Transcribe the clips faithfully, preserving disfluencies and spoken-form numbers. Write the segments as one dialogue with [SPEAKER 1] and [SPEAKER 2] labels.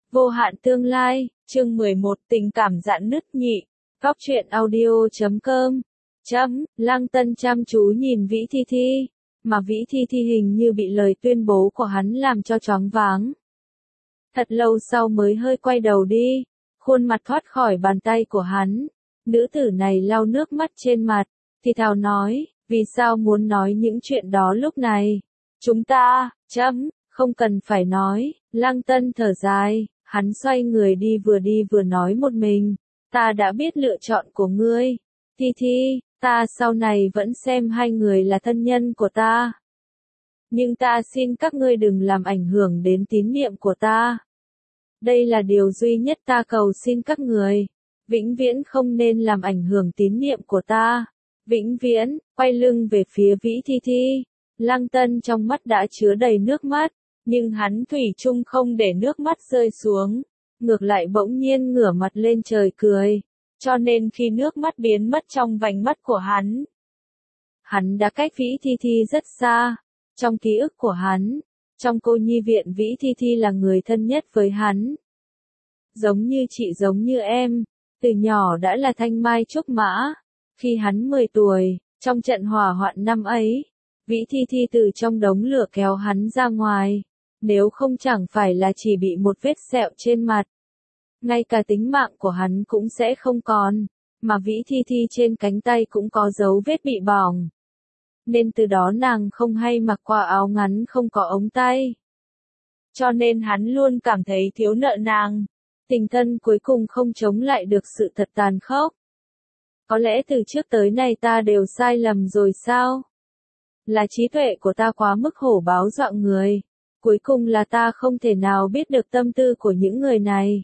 [SPEAKER 1] Vô hạn tương lai, chương mười một tình cảm rạn nứt nhị. Góc truyện audio chấm com. Chấm, Lăng Tân chăm chú nhìn Vĩ Thi Thi, mà Vĩ Thi Thi hình như bị lời tuyên bố của hắn làm cho choáng váng. Thật lâu sau mới hơi quay đầu đi, khuôn mặt thoát khỏi bàn tay của hắn. Nữ tử này lau nước mắt trên mặt, thì thào nói, vì sao muốn nói những chuyện đó lúc này? Chúng ta, chấm, không cần phải nói. Lăng Tân thở dài, hắn xoay người đi vừa đi vừa nói một mình, ta đã biết lựa chọn của ngươi. Thi Thi, ta sau này vẫn xem hai người là thân nhân của ta. Nhưng ta xin các ngươi đừng làm ảnh hưởng đến tín niệm của ta. Đây là điều duy nhất ta cầu xin các người. Vĩnh viễn không nên làm ảnh hưởng tín niệm của ta. Vĩnh viễn, quay lưng về phía Vĩ Thi Thi. Lăng Tân trong mắt đã chứa đầy nước mắt, nhưng hắn thủy chung không để nước mắt rơi xuống. Ngược lại bỗng nhiên ngửa mặt lên trời cười. Cho nên khi nước mắt biến mất trong vành mắt của hắn, hắn đã cách Vĩ Thi Thi rất xa. Trong ký ức của hắn, trong cô nhi viện Vĩ Thi Thi là người thân nhất với hắn. Giống như chị giống như em, từ nhỏ đã là thanh mai trúc mã. Khi hắn mười tuổi, trong trận hỏa hoạn năm ấy, Vĩ Thi Thi từ trong đống lửa kéo hắn ra ngoài. Nếu không chẳng phải là chỉ bị một vết sẹo trên mặt, ngay cả tính mạng của hắn cũng sẽ không còn, mà Vĩ Thi Thi trên cánh tay cũng có dấu vết bị bỏng. Nên từ đó nàng không hay mặc qua áo ngắn không có ống tay. Cho nên hắn luôn cảm thấy thiếu nợ nàng. Tình thân cuối cùng không chống lại được sự thật tàn khốc. Có lẽ từ trước tới nay ta đều sai lầm rồi sao? Là trí tuệ của ta quá mức hổ báo dọa người. Cuối cùng là ta không thể nào biết được tâm tư của những người này.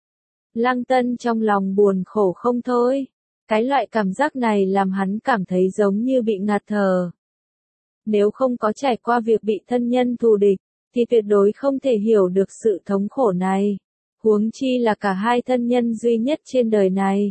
[SPEAKER 1] Lăng Tân trong lòng buồn khổ không thôi. Cái loại cảm giác này làm hắn cảm thấy giống như bị ngạt thở. Nếu không có trải qua việc bị thân nhân thù địch, thì tuyệt đối không thể hiểu được sự thống khổ này. Huống chi là cả hai thân nhân duy nhất trên đời này.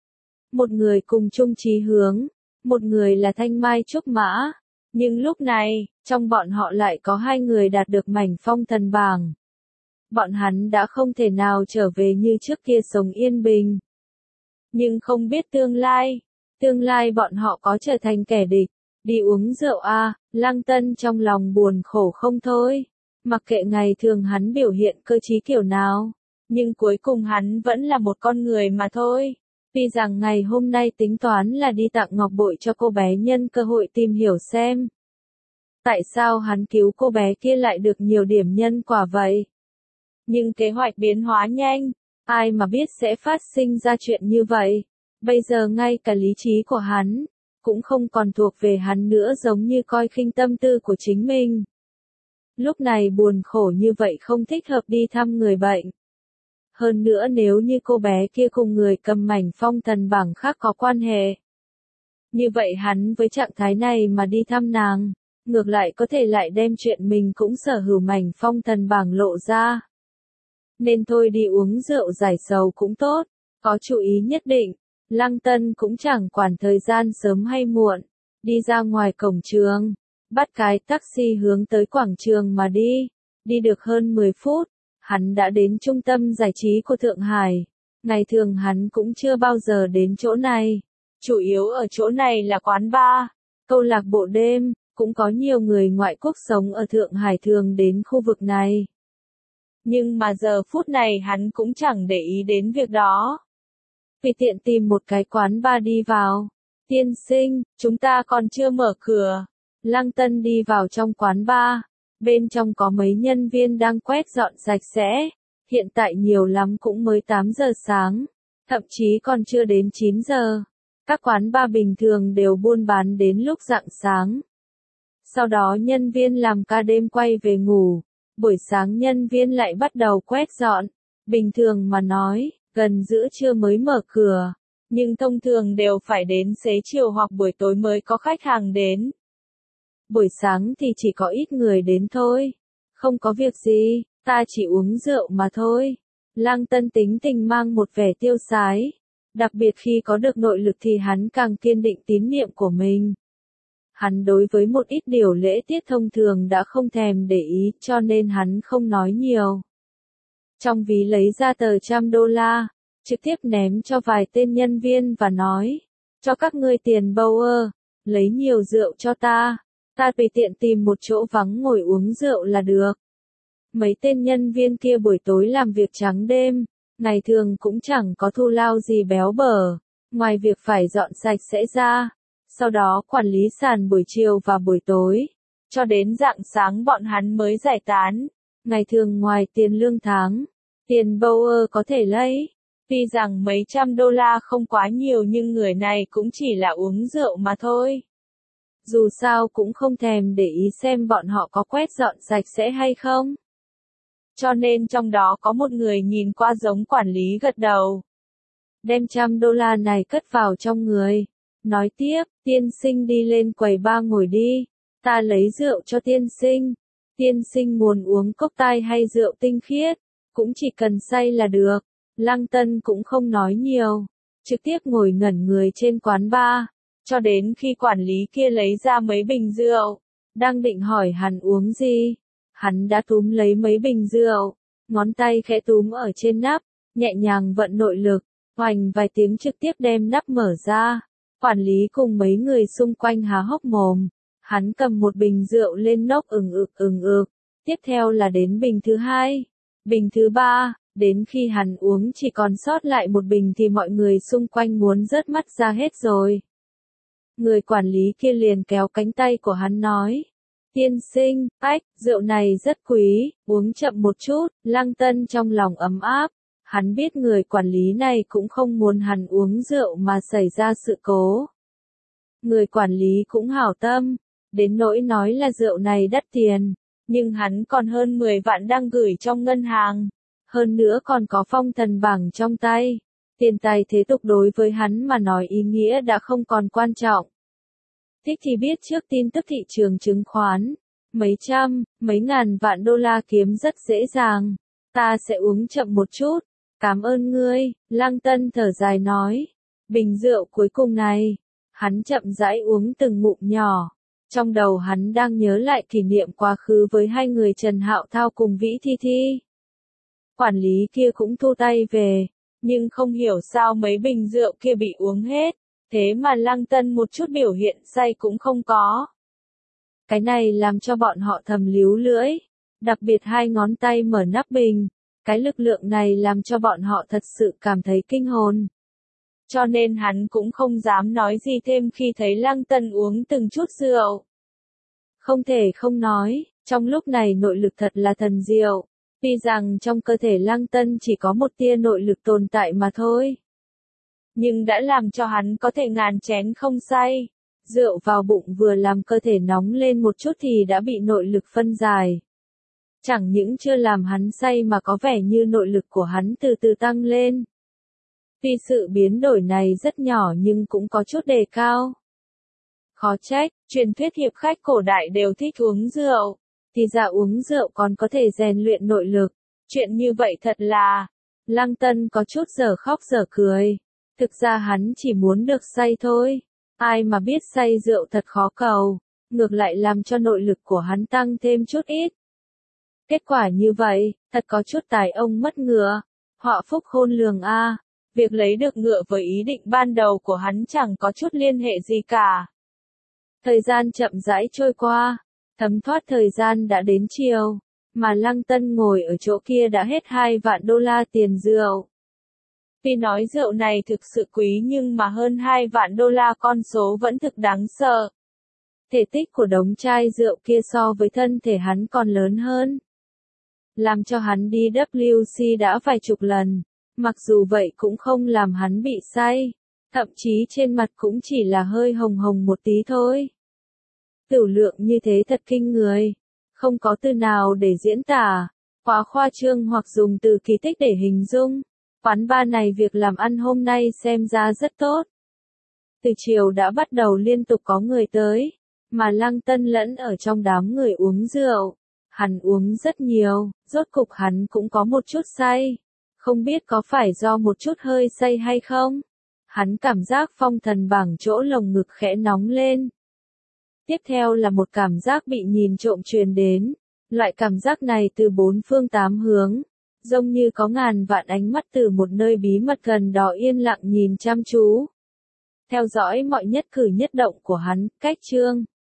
[SPEAKER 1] Một người cùng chung chí hướng, một người là thanh mai trúc mã. Nhưng lúc này, trong bọn họ lại có hai người đạt được mảnh phong thần bảng. Bọn hắn đã không thể nào trở về như trước kia sống yên bình. Nhưng không biết tương lai, tương lai bọn họ có trở thành kẻ địch. Đi uống rượu à, Lăng Tân trong lòng buồn khổ không thôi. Mặc kệ ngày thường hắn biểu hiện cơ trí kiểu nào, nhưng cuối cùng hắn vẫn là một con người mà thôi. Tuy rằng ngày hôm nay tính toán là đi tặng ngọc bội cho cô bé nhân cơ hội tìm hiểu xem. Tại sao hắn cứu cô bé kia lại được nhiều điểm nhân quả vậy? Nhưng kế hoạch biến hóa nhanh, ai mà biết sẽ phát sinh ra chuyện như vậy. Bây giờ ngay cả lý trí của hắn, cũng không còn thuộc về hắn nữa, giống như coi khinh tâm tư của chính mình. Lúc này buồn khổ như vậy không thích hợp đi thăm người bệnh. Hơn nữa nếu như cô bé kia cùng người cầm mảnh phong thần bảng khác có quan hệ. Như vậy hắn với trạng thái này mà đi thăm nàng, ngược lại có thể lại đem chuyện mình cũng sở hữu mảnh phong thần bảng lộ ra. Nên thôi đi uống rượu giải sầu cũng tốt, có chú ý nhất định. Lăng Tân cũng chẳng quản thời gian sớm hay muộn, đi ra ngoài cổng trường, bắt cái taxi hướng tới quảng trường mà đi. Đi được hơn mười phút, hắn đã đến trung tâm giải trí của Thượng Hải. Ngày thường hắn cũng chưa bao giờ đến chỗ này. Chủ yếu ở chỗ này là quán bar, câu lạc bộ đêm, cũng có nhiều người ngoại quốc sống ở Thượng Hải thường đến khu vực này. Nhưng mà giờ phút này hắn cũng chẳng để ý đến việc đó. Vì tiện tìm một cái quán bar đi vào. Tiên sinh, chúng ta còn chưa mở cửa. Lăng Tân đi vào trong quán bar. Bên trong có mấy nhân viên đang quét dọn sạch sẽ. Hiện tại nhiều lắm cũng mới tám giờ sáng. Thậm chí còn chưa đến chín giờ. Các quán bar bình thường đều buôn bán đến lúc rạng sáng. Sau đó nhân viên làm ca đêm quay về ngủ. Buổi sáng nhân viên lại bắt đầu quét dọn. Bình thường mà nói, gần giữa trưa mới mở cửa. Nhưng thông thường đều phải đến xế chiều hoặc buổi tối mới có khách hàng đến. Buổi sáng thì chỉ có ít người đến thôi. Không có việc gì, ta chỉ uống rượu mà thôi. Lăng Tân tính tình mang một vẻ tiêu sái. Đặc biệt khi có được nội lực thì hắn càng kiên định tín niệm của mình. Hắn đối với một ít điều lễ tiết thông thường đã không thèm để ý, cho nên hắn không nói nhiều. trong ví lấy ra tờ trăm đô la, trực tiếp ném cho vài tên nhân viên và nói, cho các ngươi tiền Bauer, lấy nhiều rượu cho ta, ta tùy tiện tìm một chỗ vắng ngồi uống rượu là được. Mấy tên nhân viên kia buổi tối làm việc trắng đêm, ngày thường cũng chẳng có thù lao gì béo bở, ngoài việc phải dọn sạch sẽ ra, sau đó quản lý sàn buổi chiều và buổi tối, cho đến rạng sáng bọn hắn mới giải tán. Ngày thường ngoài tiền lương tháng, tiền Bauer có thể lấy. Tuy rằng mấy trăm đô la không quá nhiều nhưng người này cũng chỉ là uống rượu mà thôi. Dù sao cũng không thèm để ý xem bọn họ có quét dọn sạch sẽ hay không. Cho nên trong đó có một người nhìn qua giống quản lý gật đầu. Đem trăm đô la này cất vào trong người. Nói tiếp, tiên sinh đi lên quầy ba ngồi đi. Ta lấy rượu cho tiên sinh. Tiên sinh muốn uống cốc tai hay rượu tinh khiết, cũng chỉ cần say là được. Lăng Tân cũng không nói nhiều, trực tiếp ngồi ngẩn người trên quán bar, cho đến khi quản lý kia lấy ra mấy bình rượu, đang định hỏi hắn uống gì. Hắn đã túm lấy mấy bình rượu, ngón tay khẽ túm ở trên nắp, nhẹ nhàng vận nội lực, hoành vài tiếng trực tiếp đem nắp mở ra. Quản lý cùng mấy người xung quanh há hốc mồm, hắn cầm một bình rượu lên nốc ừng ực ừng ực, tiếp theo là đến bình thứ hai, bình thứ ba. Đến khi hắn uống chỉ còn sót lại một bình thì mọi người xung quanh muốn rớt mắt ra hết rồi. Người quản lý kia liền kéo cánh tay của hắn nói, tiên sinh, ách, rượu này rất quý, uống chậm một chút. Lăng Tân trong lòng ấm áp, hắn biết người quản lý này cũng không muốn hắn uống rượu mà xảy ra sự cố. Người quản lý cũng hảo tâm, đến nỗi nói là rượu này đắt tiền, nhưng hắn còn hơn mười vạn đang gửi trong ngân hàng. Hơn nữa còn có phong thần bảng trong tay. Tiền tài thế tục đối với hắn mà nói ý nghĩa đã không còn quan trọng. Thích thì biết trước tin tức thị trường chứng khoán. Mấy trăm, mấy ngàn vạn đô la kiếm rất dễ dàng. Ta sẽ uống chậm một chút. Cảm ơn ngươi, Lăng Tân thở dài nói. Bình rượu cuối cùng này. Hắn chậm rãi uống từng ngụm nhỏ. Trong đầu hắn đang nhớ lại kỷ niệm quá khứ với hai người Trần Hạo Thao cùng Vĩ Thi Thi. Quản lý kia cũng thu tay về, nhưng không hiểu sao mấy bình rượu kia bị uống hết, thế mà Lăng Tân một chút biểu hiện say cũng không có. Cái này làm cho bọn họ thầm líu lưỡi, đặc biệt hai ngón tay mở nắp bình, cái lực lượng này làm cho bọn họ thật sự cảm thấy kinh hồn. Cho nên hắn cũng không dám nói gì thêm khi thấy Lăng Tân uống từng chút rượu. Không thể không nói, trong lúc này nội lực thật là thần diệu. Tuy rằng trong cơ thể Lăng Tân chỉ có một tia nội lực tồn tại mà thôi. Nhưng đã làm cho hắn có thể ngàn chén không say. Rượu vào bụng vừa làm cơ thể nóng lên một chút thì đã bị nội lực phân giải. Chẳng những chưa làm hắn say mà có vẻ như nội lực của hắn từ từ tăng lên. Tuy sự biến đổi này rất nhỏ nhưng cũng có chút đề cao. Khó trách, truyền thuyết hiệp khách cổ đại đều thích uống rượu. Thì ra uống rượu còn có thể rèn luyện nội lực. Chuyện như vậy thật là... Lăng Tân có chút dở khóc dở cười. Thực ra hắn chỉ muốn được say thôi. Ai mà biết say rượu thật khó cầu. Ngược lại làm cho nội lực của hắn tăng thêm chút ít. Kết quả như vậy, thật có chút tài ông mất ngựa. Họa phúc khôn lường a. Việc lấy được ngựa với ý định ban đầu của hắn chẳng có chút liên hệ gì cả. Thời gian chậm rãi trôi qua. Thấm thoát thời gian đã đến chiều, mà Lăng Tân ngồi ở chỗ kia đã hết hai vạn đô la tiền rượu. Tuy nói rượu này thực sự quý nhưng mà hơn hai vạn đô la con số vẫn thực đáng sợ. Thể tích của đống chai rượu kia so với thân thể hắn còn lớn hơn. Làm cho hắn đi W C đã vài chục lần, mặc dù vậy cũng không làm hắn bị say, thậm chí trên mặt cũng chỉ là hơi hồng hồng một tí thôi. Tửu lượng như thế thật kinh người, không có từ nào để diễn tả, quá khoa trương hoặc dùng từ kỳ tích để hình dung. Quán bar này việc làm ăn hôm nay xem ra rất tốt. Từ chiều đã bắt đầu liên tục có người tới, mà Lăng Tân lẫn ở trong đám người uống rượu. Hắn uống rất nhiều, rốt cục hắn cũng có một chút say. Không biết có phải do một chút hơi say hay không? Hắn cảm giác phong thần bảng chỗ lồng ngực khẽ nóng lên. Tiếp theo là một cảm giác bị nhìn trộm truyền đến. Loại cảm giác này từ bốn phương tám hướng. giống như có ngàn vạn ánh mắt từ một nơi bí mật gần đó yên lặng nhìn chăm chú. Theo dõi mọi nhất cử nhất động của hắn, cách Trương